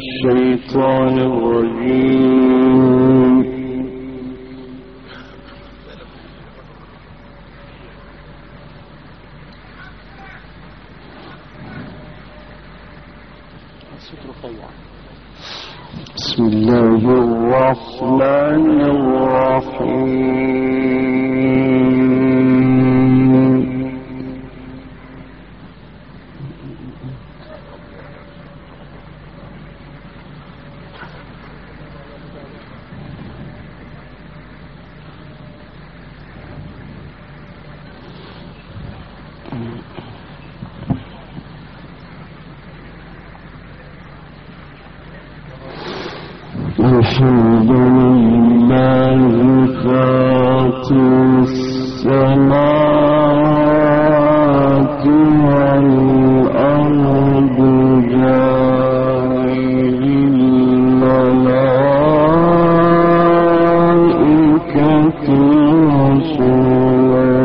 الشيطان الرجيم. بسم الله الرحمن الرحيم. الحمد لله فاطر السماوات والأرض جاعل الملائكة رسلا.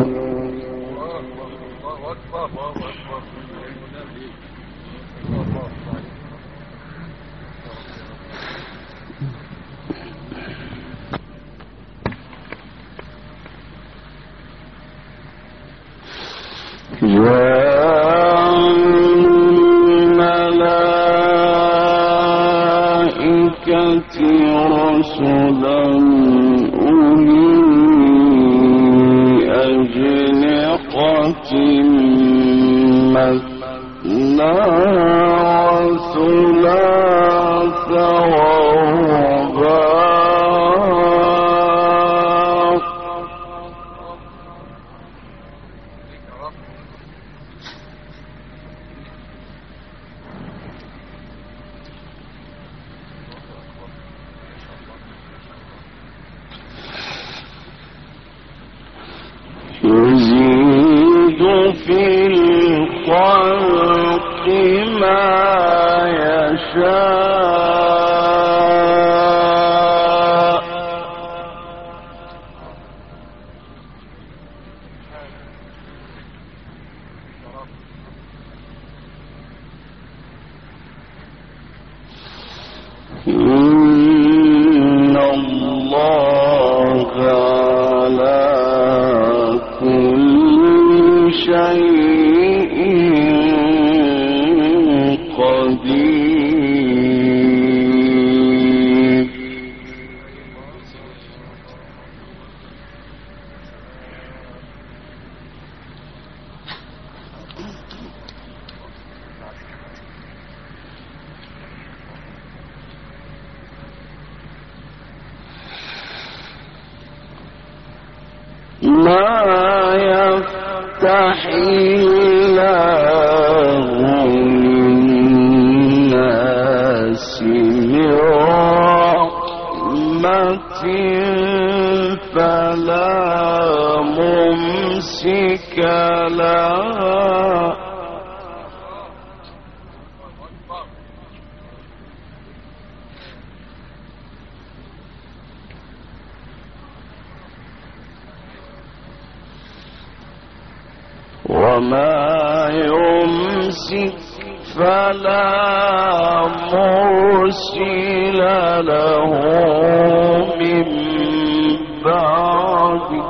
الملائكة رسلا أولي أجنحة مثنى وثلاث ورباع. يزيد في الخلق ما يشاء. إن الله على كل شيء قدير. ما يفتح الله للناس من رحمة فلا ممسك لها وما يمسك فلا مرسل له من بعده.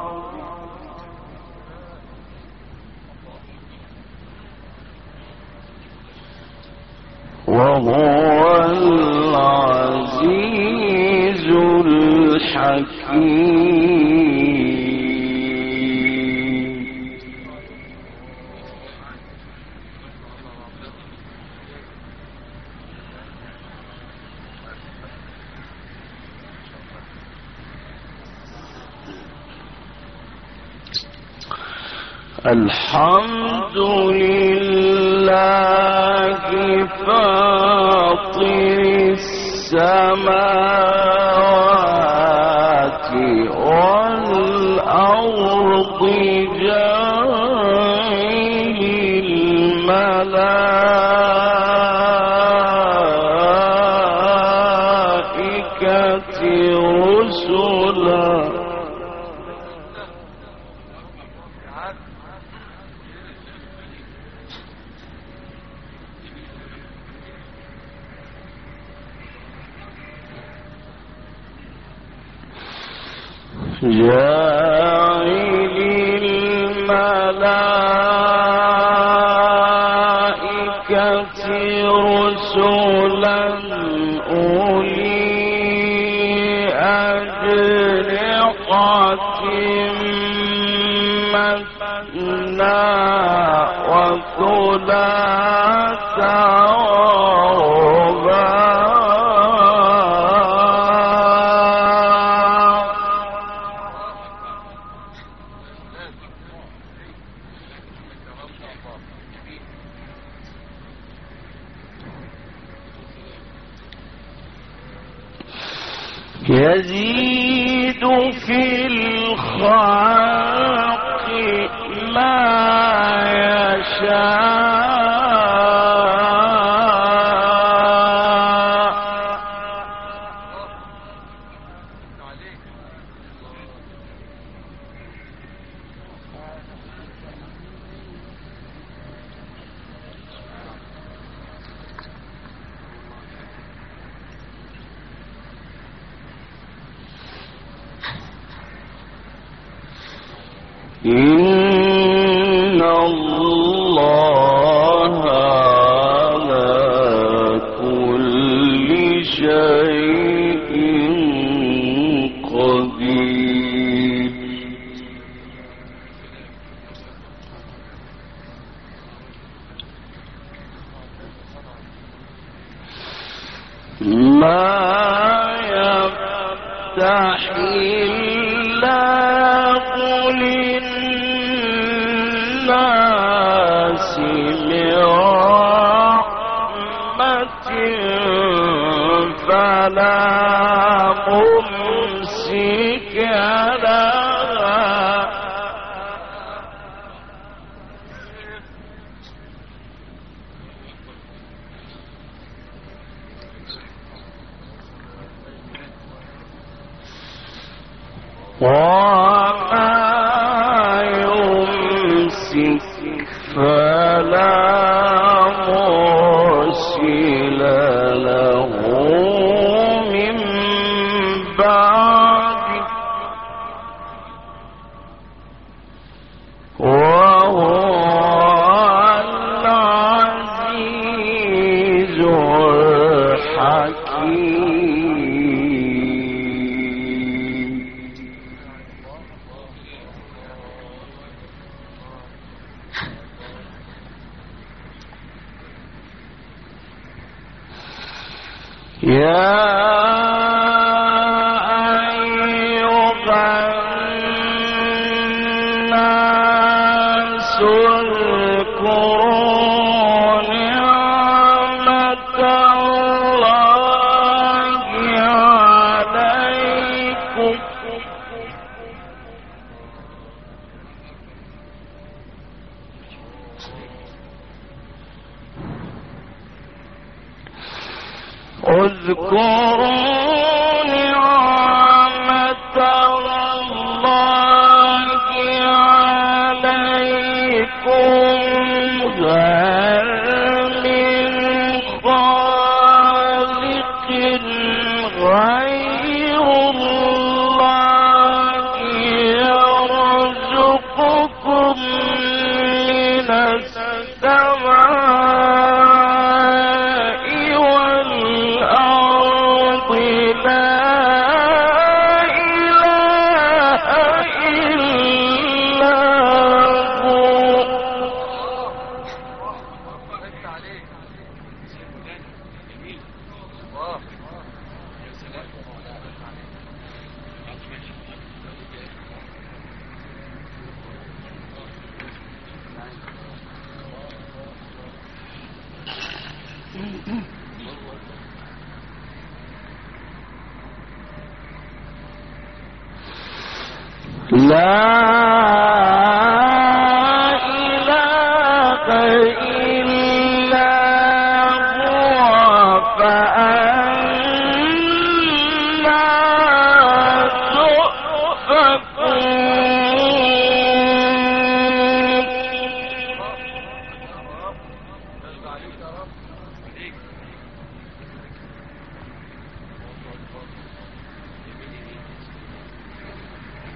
وهو العزيز الحكيم. الحمد لله فاطر السماوات والأرض جاعل الملائكة رسلا. جاعل الملائكة رسلا أولي أجنحة مثنى وثلاث يزيد في الخلق ما يشاء إن الله على كل شيء قدير ما يفتح الله للناس من رحمة فلا ممسك لها وما يمسك فلا مرسل له من بعده وهو العزيز الحكيم يا أيها الناس اذكروا نعمة الله عليكم اذكروا نعمة الله عليكم هل من خالق غير الله يرزقكم من السماء لا إله إلا هو فأنا تؤفكون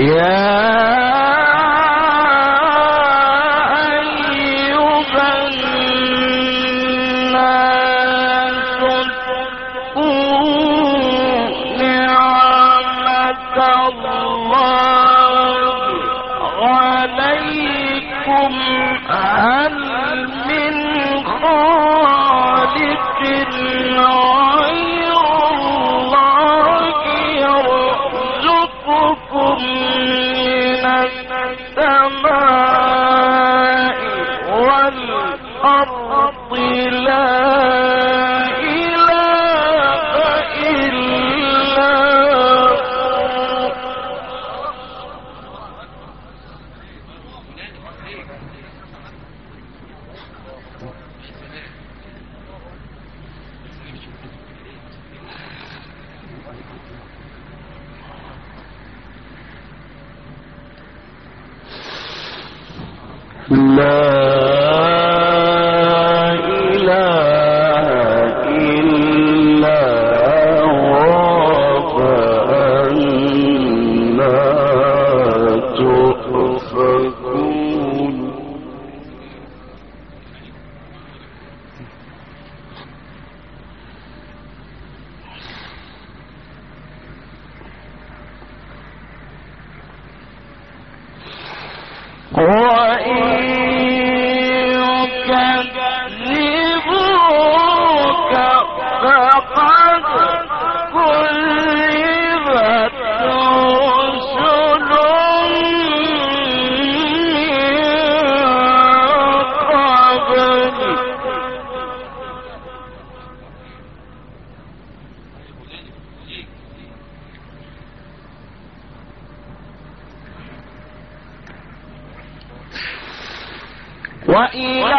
وإلى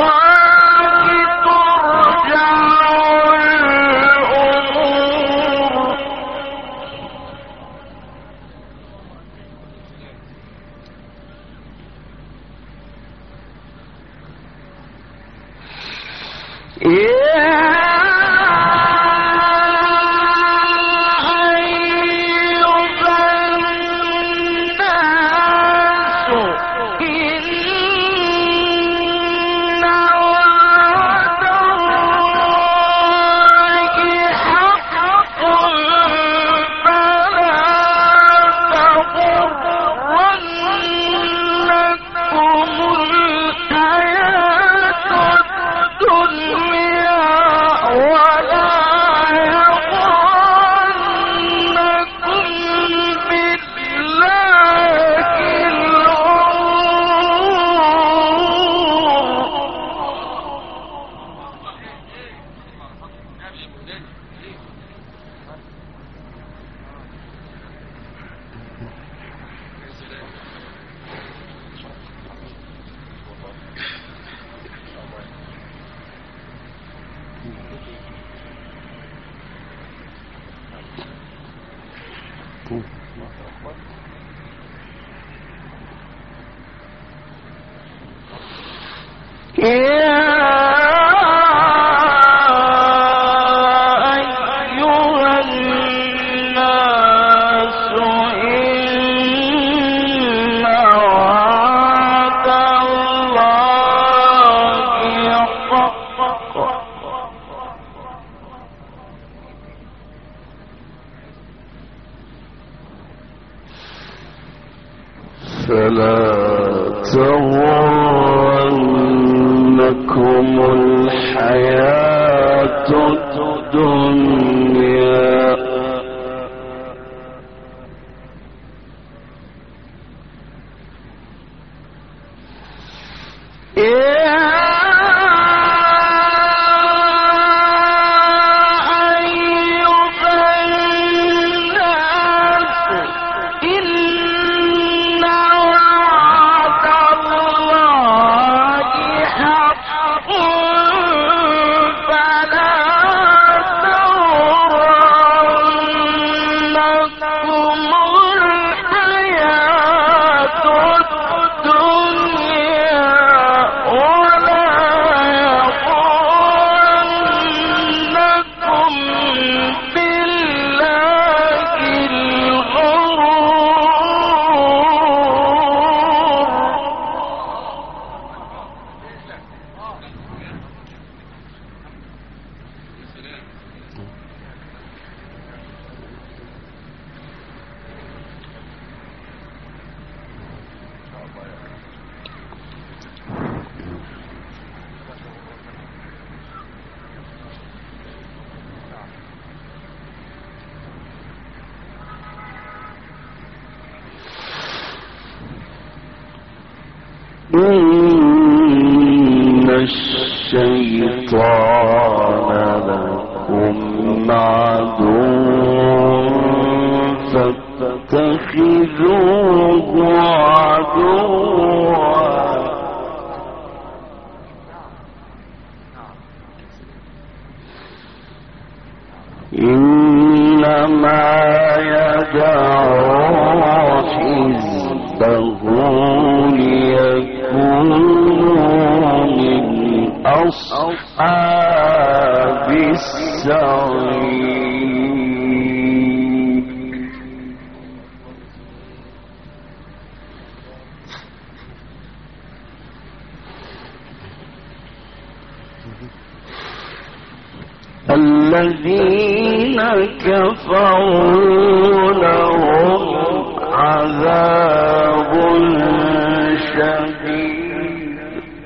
الله ترجع الأمور. فلا تغرنكم الحياة الدنيا ولا لكم عدوا فاتخذوه عدوا إنما يدعو حزبه ليكونوا من أصحاب السعير. الذين كفروا لهم عذاب شديد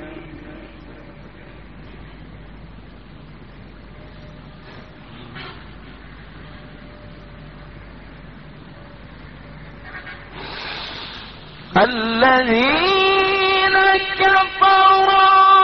الذين كفروا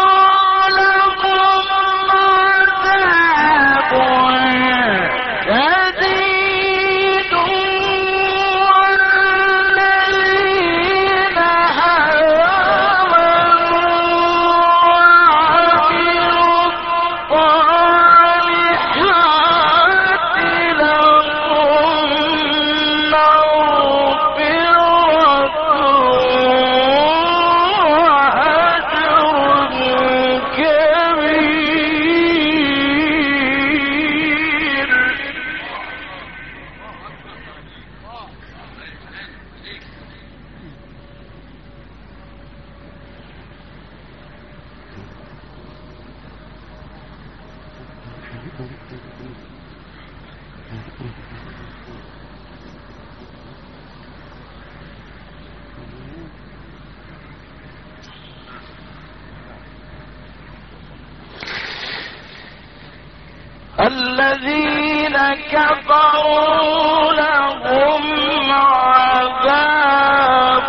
الذين كفروا لهم عذاب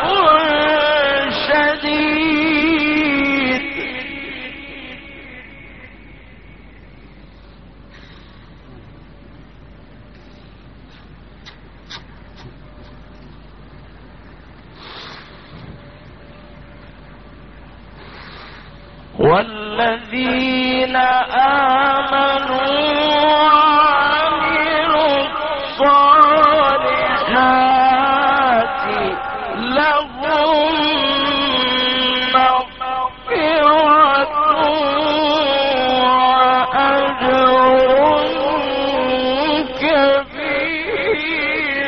شديد والذين آمنوا وعملوا الصالحات لهم مغفرة وأجر كبير.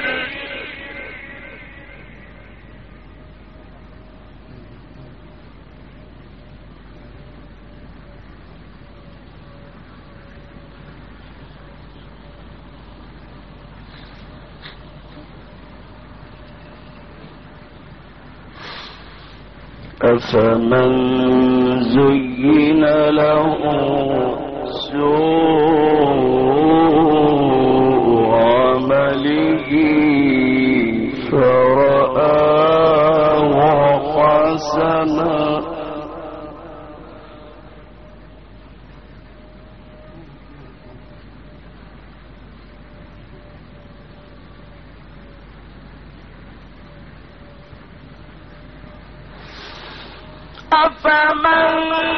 أفمن زين له سوء عمله فرآه حسنا أفمن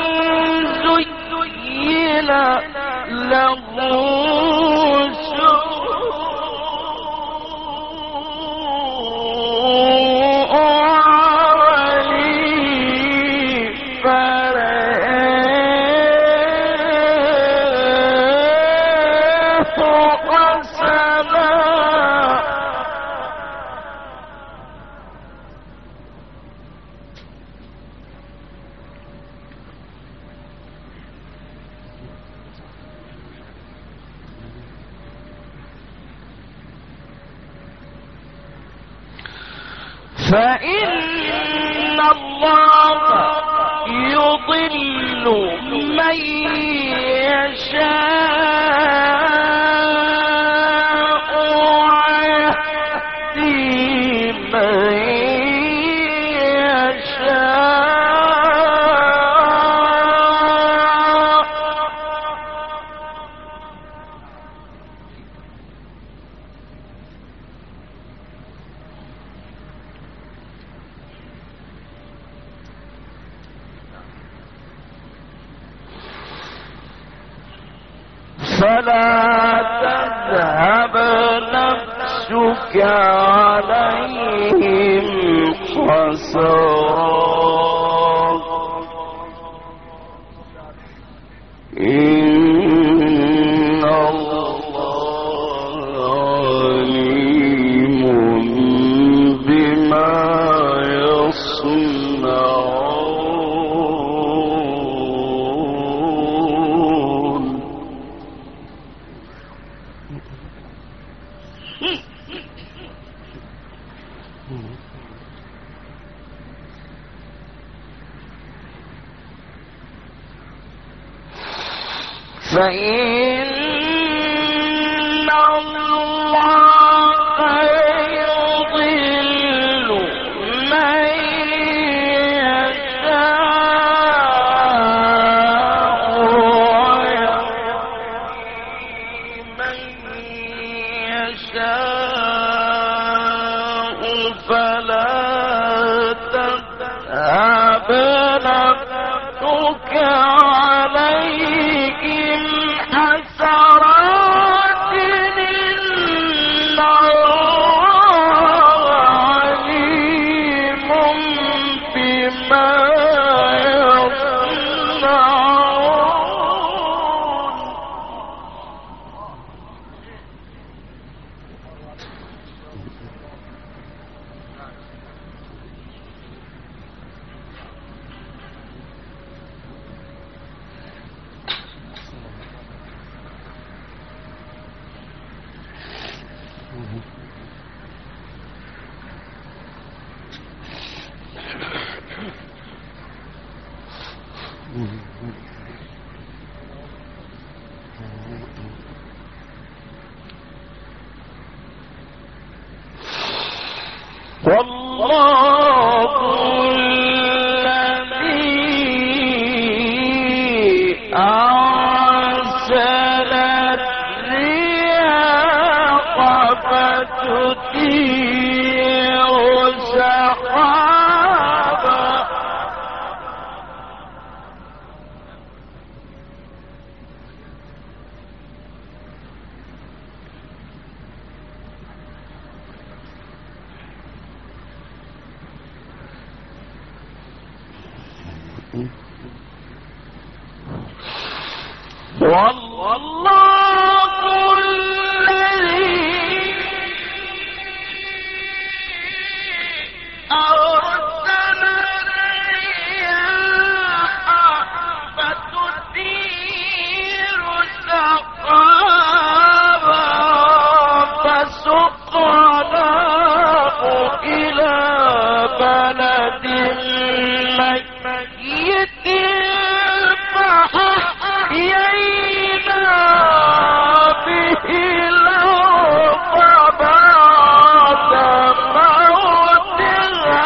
زين له سوء عمله فرآه حسنا فإن الله يضل من يشاء ويهدي من يشاء فلا تذهب نفسك عليهم حسرات إن الله عليم بما يصنعون. فإن الله يضل من يشاء ويهدي من يشاء فلا تذهب نفسك عليهم حسرات إن الله عليم بما يصنعون. والله الذي أرسل الرياح فتثير سحابا والله الذي أرسل الرياح فتثير سحابا فسقناه إلى بلد ميت فأحيينا به الأرض بعد موتها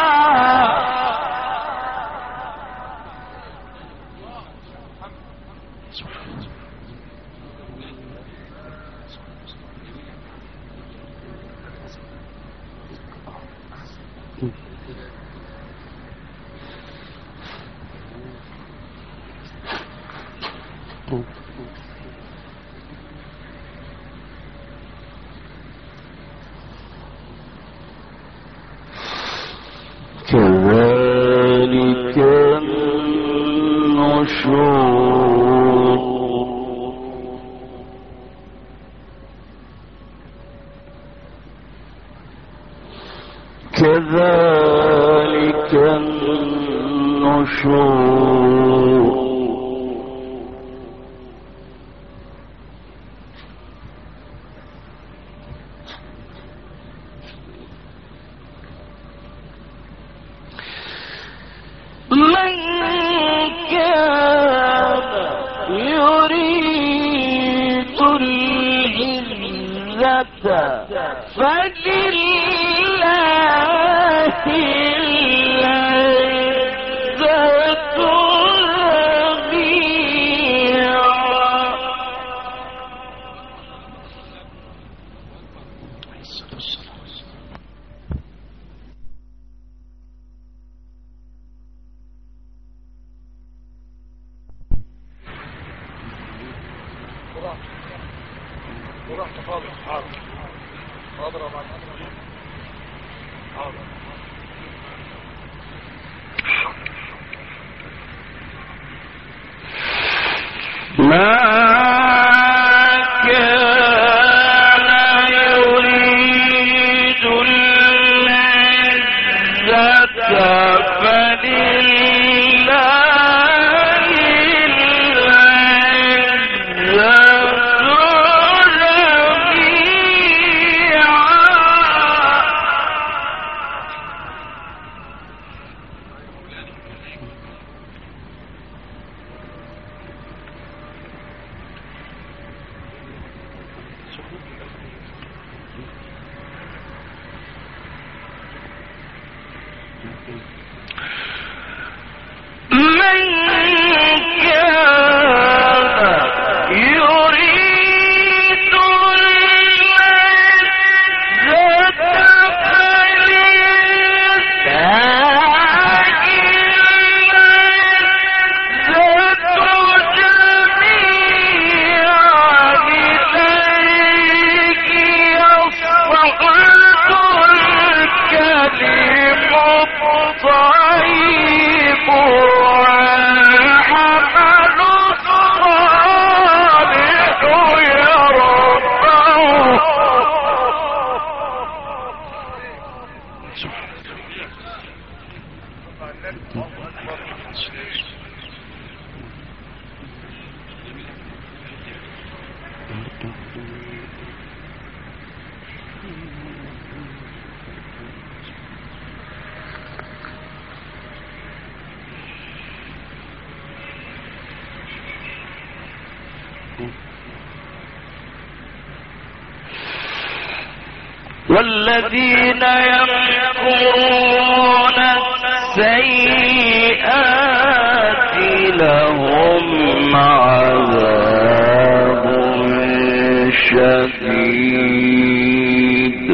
كذلك النشور كذلك النشور من كان يريد العزة فلله العزة جميعا. والذين يمكرون السيئات لهم عذاب شديد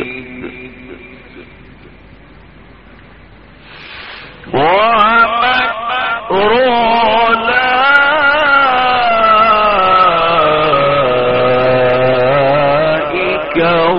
ومكر أولئك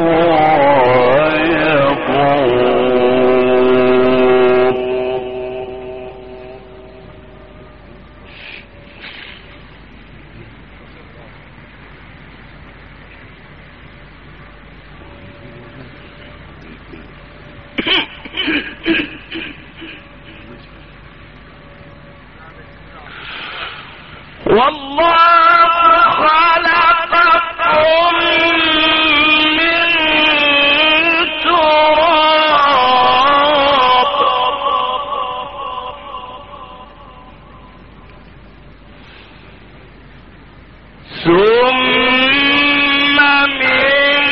والله خلقكم من تراب ثم من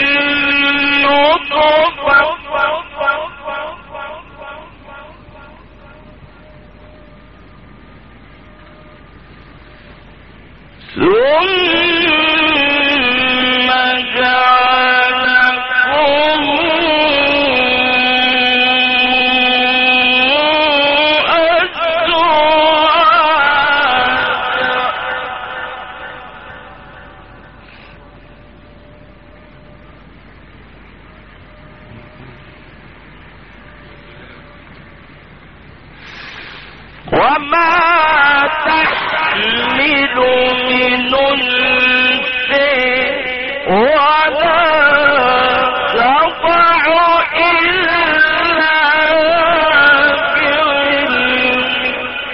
نطفة ثم جعلكم أزواجا وما تحمل من أنثى ولا تضع إلا بعلمه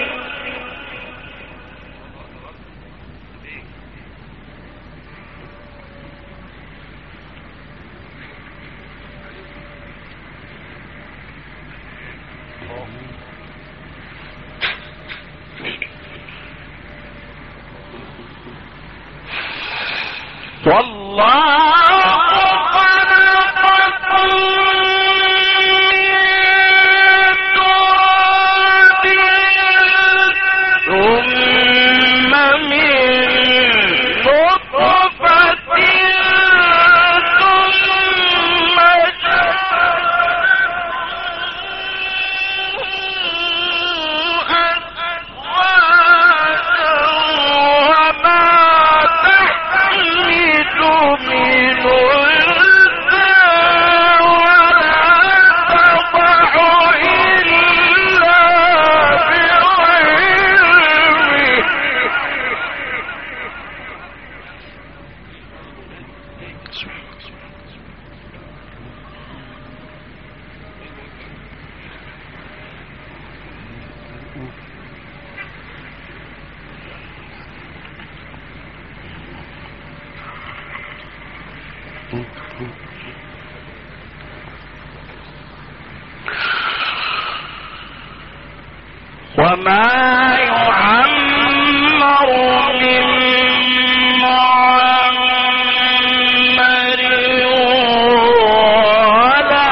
والله خلقكم من وما يعمر من معمر ولا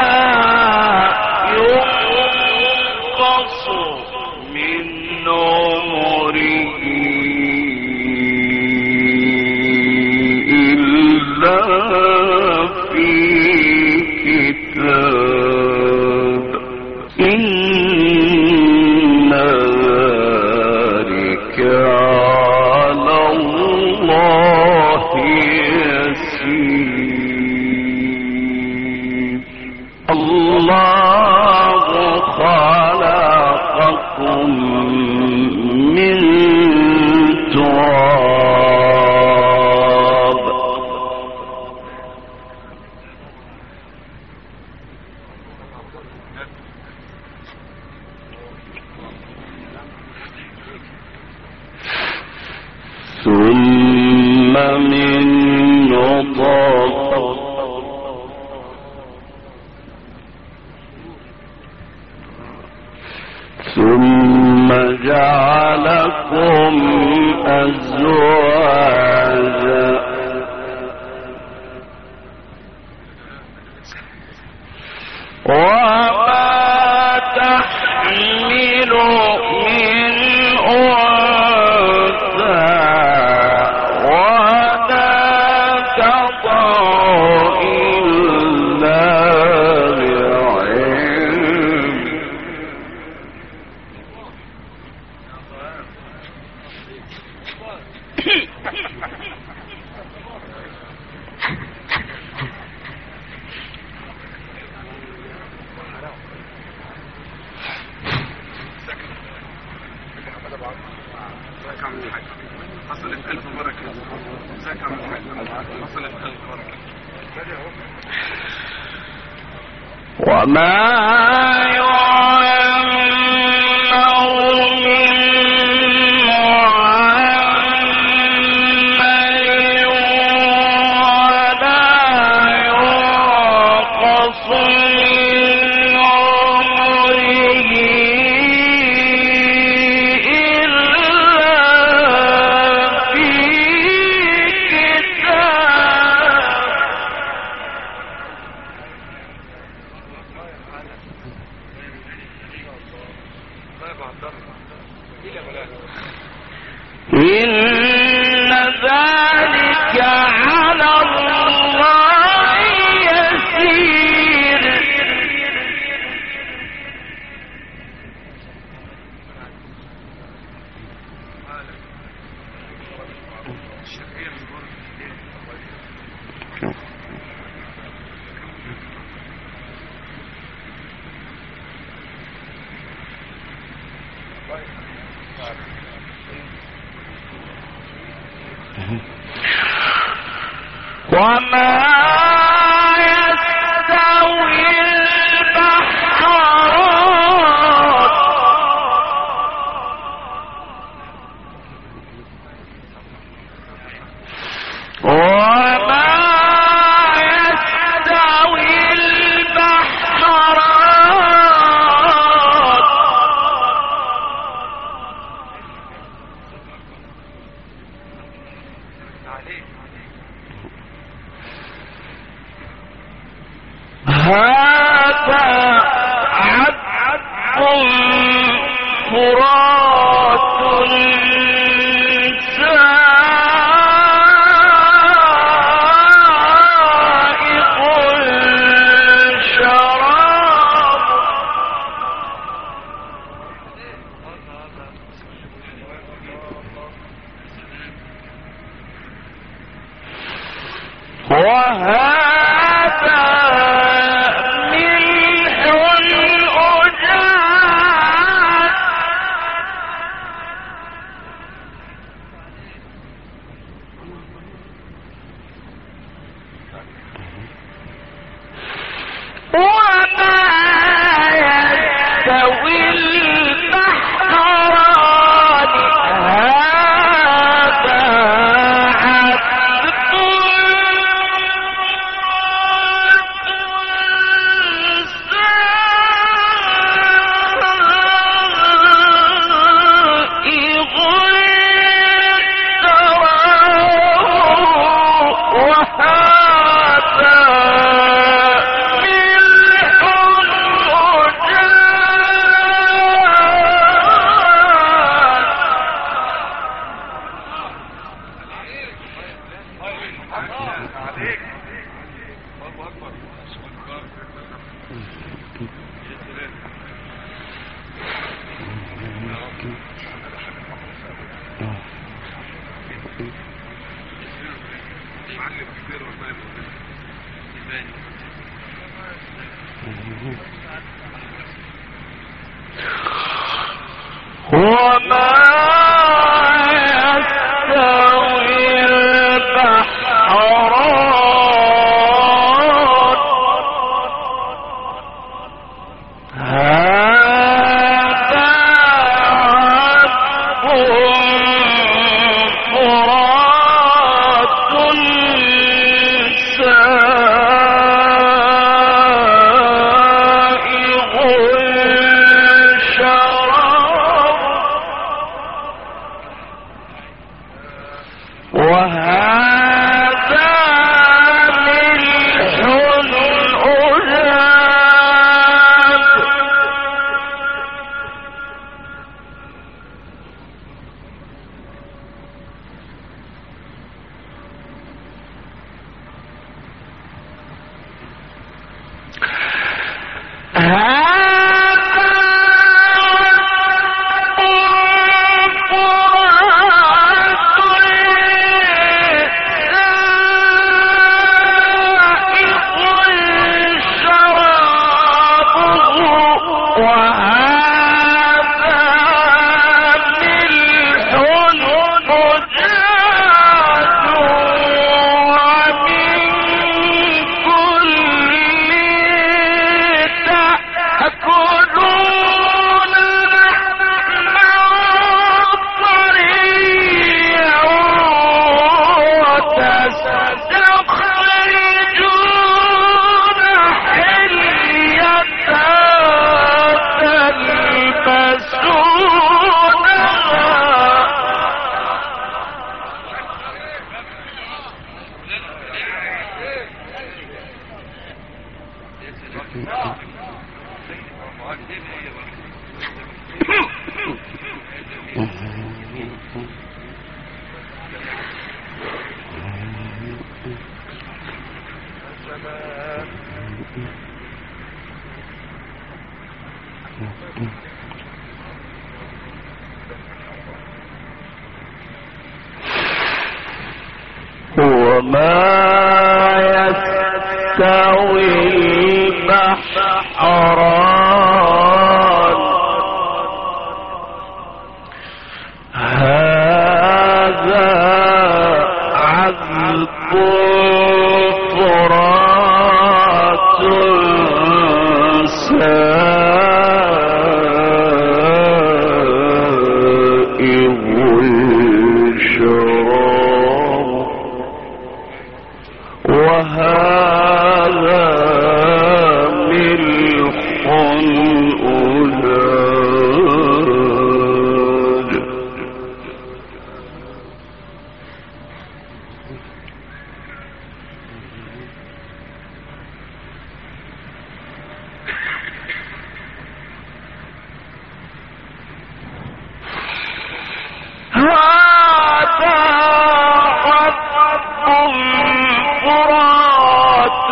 ينقص من عمره إلا في كتاب إن ذلك على الله يسير. الله خلقكم من تراب ثم من نطفة ثم جعلكم أزواجا وما تحمل من أنثى ولا تضع إلا بعلم حصلت 1000 بركة. ذاك عم الحاج حصلت 1000 بركة. وما يعمر من معمر ولا ينقص من عمره إلا في إن ذلك على الله يسير. وما يستوي البحران وما يستوي البحران هذا عذب فرات سائغ شراب وهذا ملح أجاج وما يستوي البحران هذا عذب عليك الله اكبر معلم كبير والله وما يستوي البحران هذا عذب فرات سائغ شراب وهذا ملح وما يستوي البحران هذا عذب فرات سائغ شراب وهذا ملح أجاج هذا عذب فرات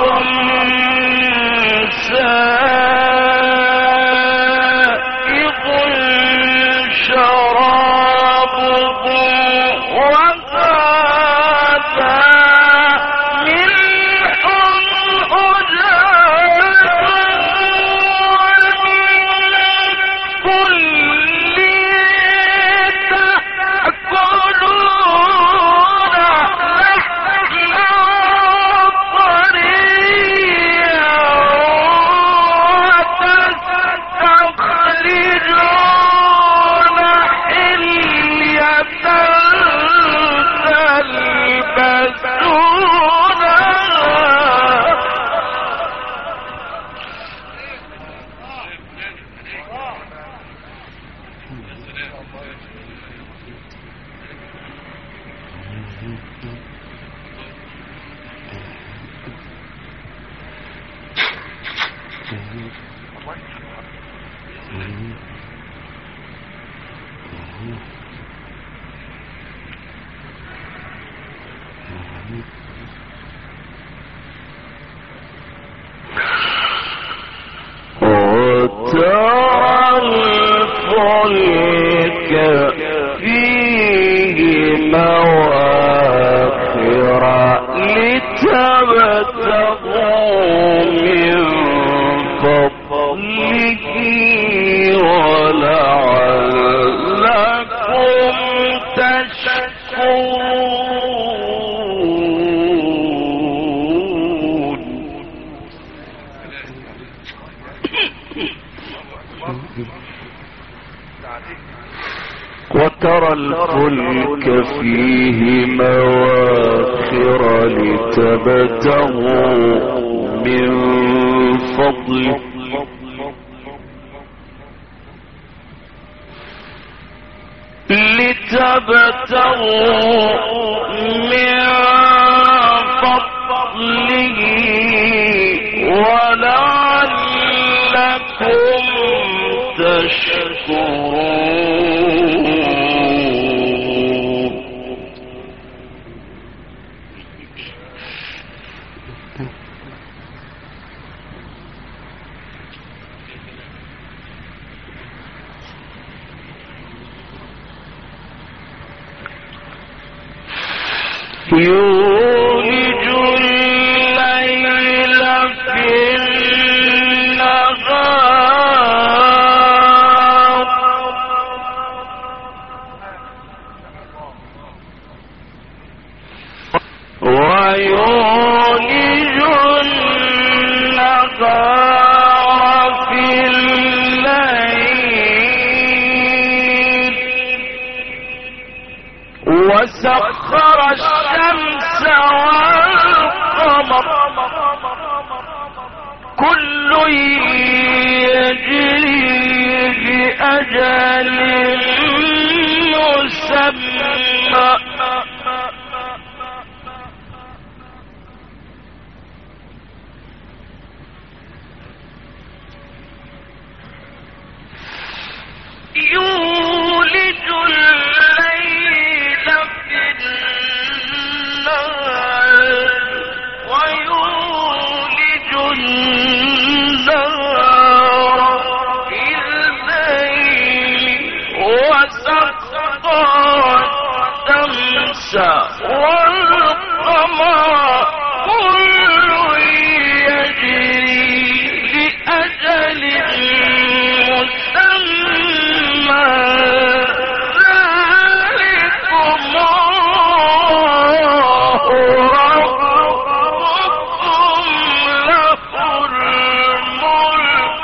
سائغ شرابه وهذا ملح أجاج كل تأكلون لحما طريا وتستخرجون حلية تلبسونها وترى الفلك فيه مواخر لتبتغوا من فضله ولعلكم تشكرون. يولج الليل في النهار ويولج النهار في الليل وسخر الشمس والقمر كل يجري لأجل مسمى يولج الليل في النهار ويولج النهار في الليل وسخر الشمس والقمر كل يجري لأجل مسمى ذلكم الله ربكم له الملك.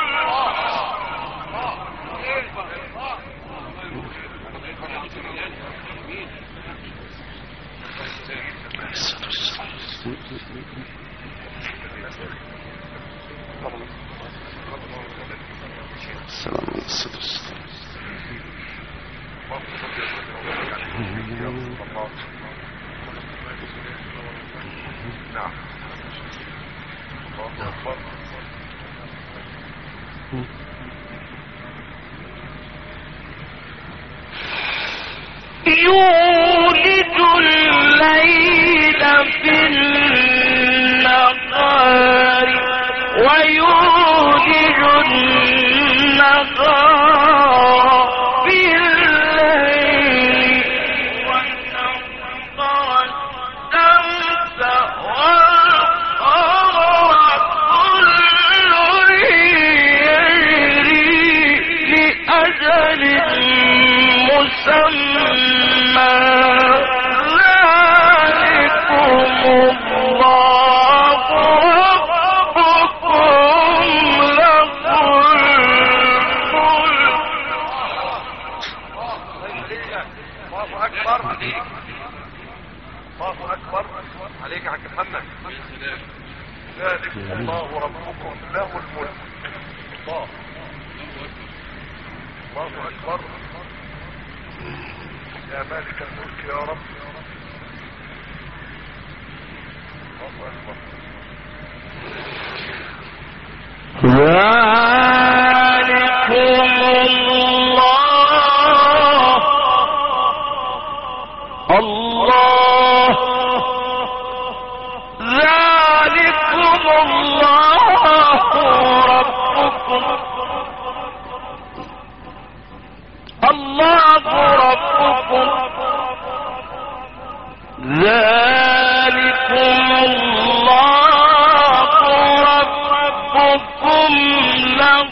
يولج الليل في النهار ويولج النهار في الليل وسخر الشمس والقمر كل يجري لأجل مسمى ذلكم الله ربكم له الملك. الله اكبر عليك، الله اكبر عليك يا حاج محمد. ذلكم الله ربكم له الملك. الله اكبر يا مالك الملك يا رب. الله اكبر. ذلكم الله ذلكم الله ربكم الله ربكم ذلكم الله ربكم له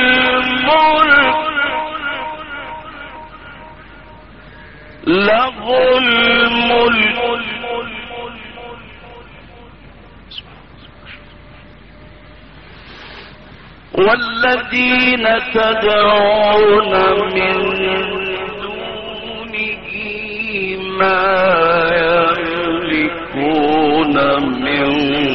الملك له الملك والذين تدعون من دونه ما يملكون من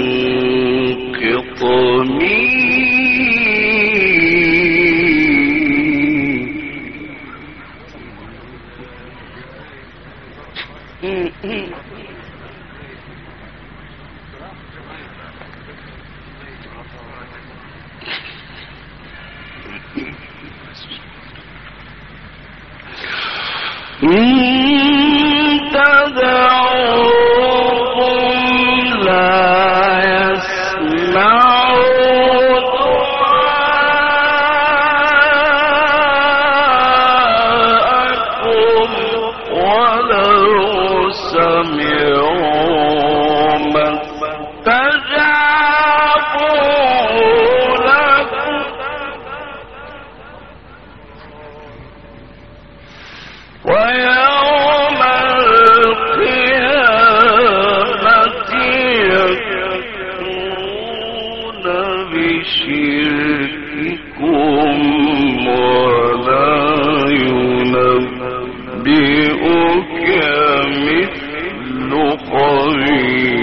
قطمين. تدعوهم لا يسمعوا دعاءكم ولو سمعوا ما استجابوا لكم ويوم القيامة يكفرون بشرككم ولا ينبئك مثل خبير.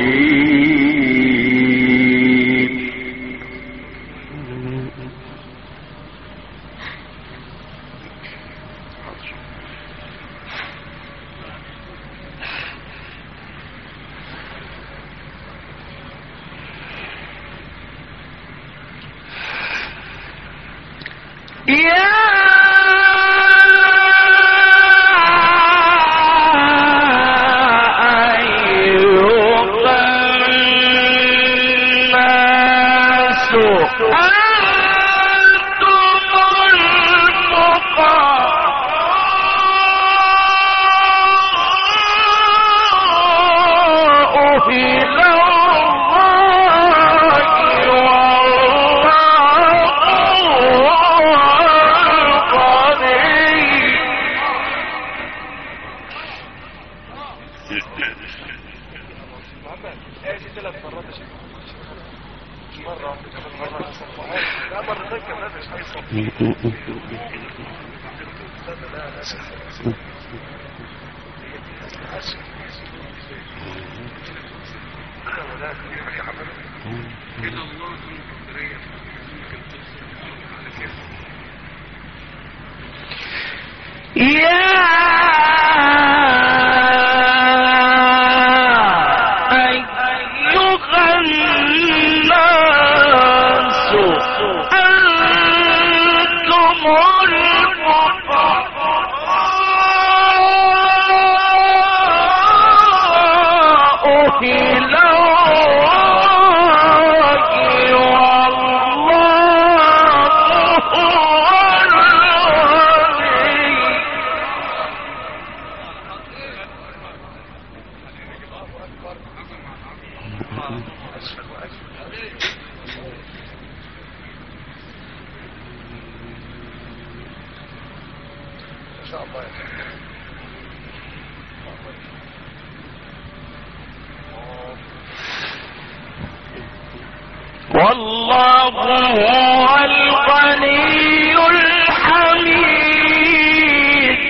والله هو الغني الحميد.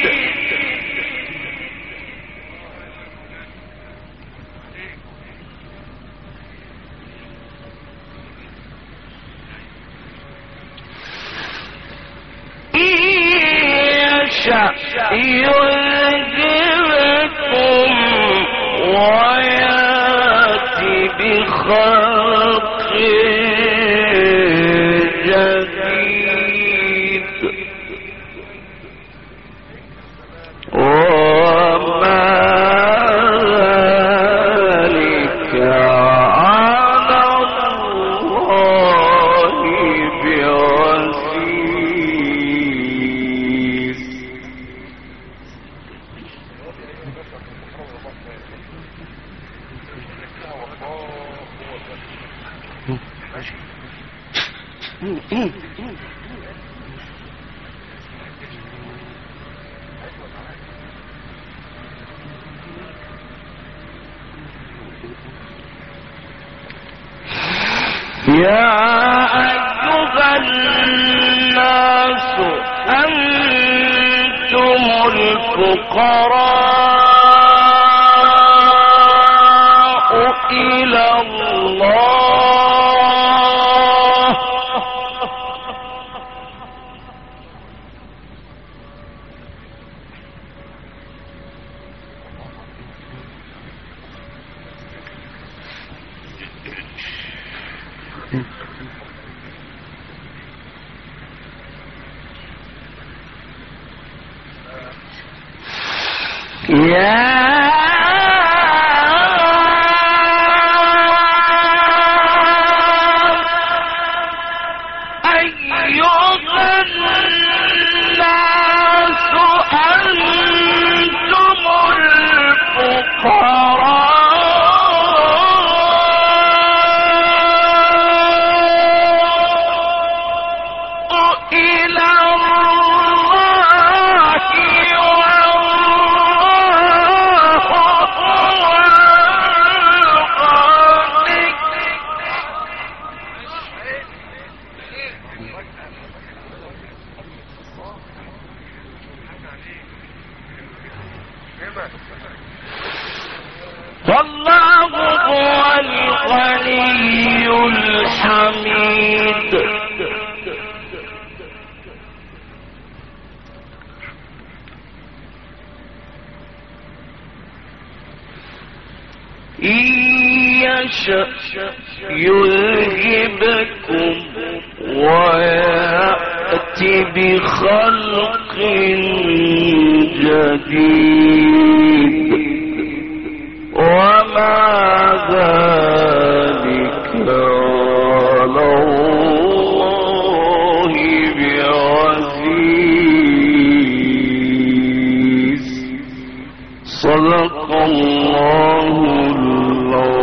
إن يشأ يذهبكم ويأتي بخلق جديد وما ذلك على الله بعزيز. يا أيها الناس أنتم الفقراء إلى الله يا أيها الناس أنتم الفقراء إلى والله هو الغني الحميد إن يشأ يذهبكم ويأتي بخلق جديد وما ذلك على الله بعزيز. صدق الله العظيم.